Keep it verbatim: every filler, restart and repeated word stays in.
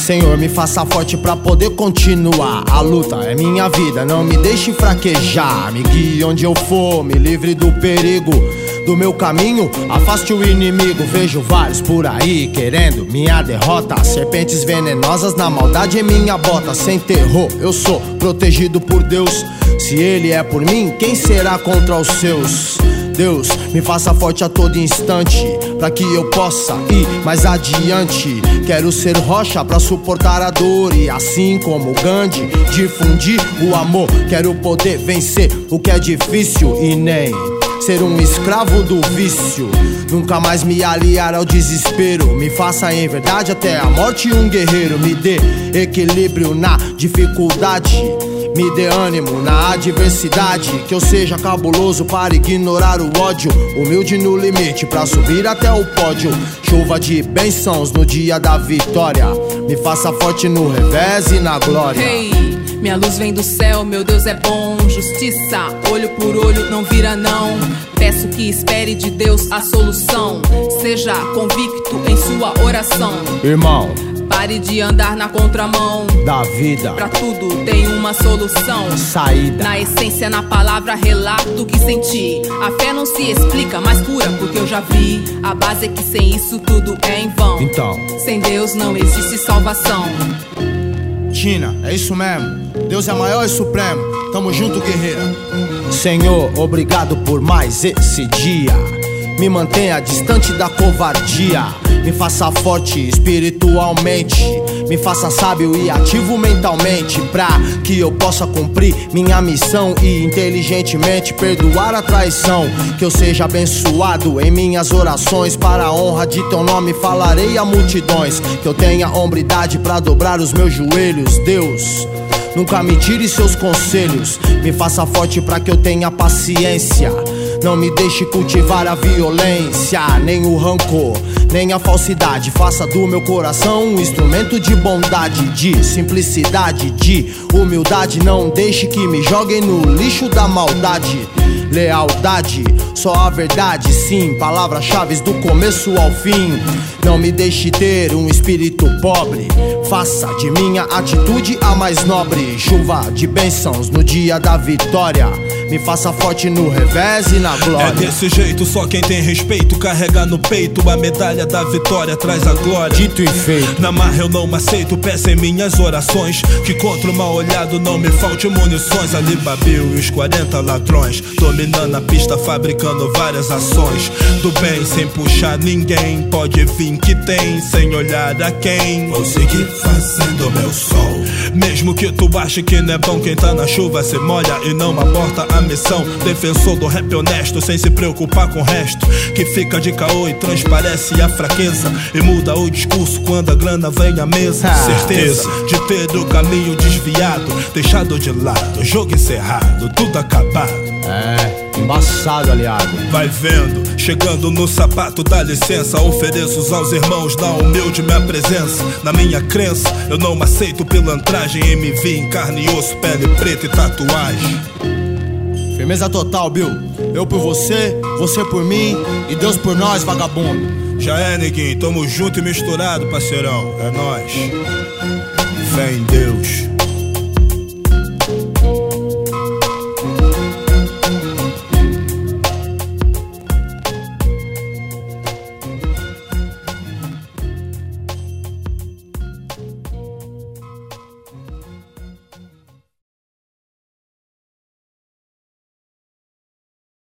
Senhor, me faça forte pra poder continuar. A luta é minha vida, não me deixe fraquejar. Me guie onde eu for, me livre do perigo do meu caminho, afaste o inimigo. Vejo vários por aí querendo minha derrota. Serpentes venenosas na maldade em minha bota. Sem terror, eu sou protegido por Deus. Se Ele é por mim, quem será contra os seus? Deus, me faça forte a todo instante, pra que eu possa ir mais adiante. Quero ser rocha pra suportar a dor e, assim como Gandhi, difundir o amor. Quero poder vencer o que é difícil e nem ser um escravo do vício. Nunca mais me aliar ao desespero. Me faça em verdade até a morte um guerreiro. Me dê equilíbrio na dificuldade, me dê ânimo na adversidade. Que eu seja cabuloso para ignorar o ódio, humilde no limite pra subir até o pódio. Chuva de bênçãos no dia da vitória. Me faça forte no revés e na glória. Hey, minha luz vem do céu, meu Deus é bom. Justiça, olho por olho, não vira não. Peço que espere de Deus a solução. Seja convicto em sua oração. Irmão, pare de andar na contramão da vida. Pra tudo tem uma solução. Saída. Na essência, na palavra, relato o que senti. A fé não se explica, mas cura porque eu já vi. A base é que sem isso tudo é em vão. Então, sem Deus não existe salvação. Tina, é isso mesmo. Deus é maior e supremo. Tamo junto, guerreira. Senhor, obrigado por mais esse dia. Me mantenha distante da covardia. Me faça forte espiritualmente. Me faça sábio e ativo mentalmente, pra que eu possa cumprir minha missão e inteligentemente perdoar a traição. Que eu seja abençoado em minhas orações. Para a honra de teu nome falarei a multidões. Que eu tenha hombridade pra dobrar os meus joelhos. Deus, nunca me tire seus conselhos. Me faça forte pra que eu tenha paciência. Não me deixe cultivar a violência, nem o rancor, nem a falsidade. Faça do meu coração um instrumento de bondade, de simplicidade, de humildade. Não deixe que me joguem no lixo da maldade. Lealdade, só a verdade, sim. Palavras-chave do começo ao fim. Não me deixe ter um espírito pobre. Faça de minha atitude a mais nobre. Chuva de bênçãos no dia da vitória. Me faça forte no revés e na glória. É desse jeito, só quem tem respeito carrega no peito a medalha da vitória, traz a glória. Dito e feito. Na marra eu não me aceito, peço em minhas orações que contra o mal olhado não me falte munições. Ali Babil e os quarenta ladrões dominando a pista, fabricando várias ações do bem, sem puxar ninguém. Pode vir que tem, sem olhar a quem. Vou seguir fazendo meu sol. Mesmo que tu ache que não é bom, quem tá na chuva se molha e não aborta a missão. Defensor do rap honesto, sem se preocupar com o resto, que fica de caô e transparece a fraqueza e muda o discurso quando a grana vem à mesa. Ah, certeza de ter o caminho desviado, deixado de lado, jogo encerrado, tudo acabado. É, embaçado, aliado. Vai vendo, chegando no sapato, dá licença. Ofereço aos irmãos da humilde minha presença. Na minha crença, eu não aceito pilantragem. M V em carne e osso, pele preta e tatuagem. Firmeza total, Bill. Eu por você, você por mim e Deus por nós, vagabundo. Já é, neguinho, tamo junto e misturado, parceirão. É nóis. Fé em Deus.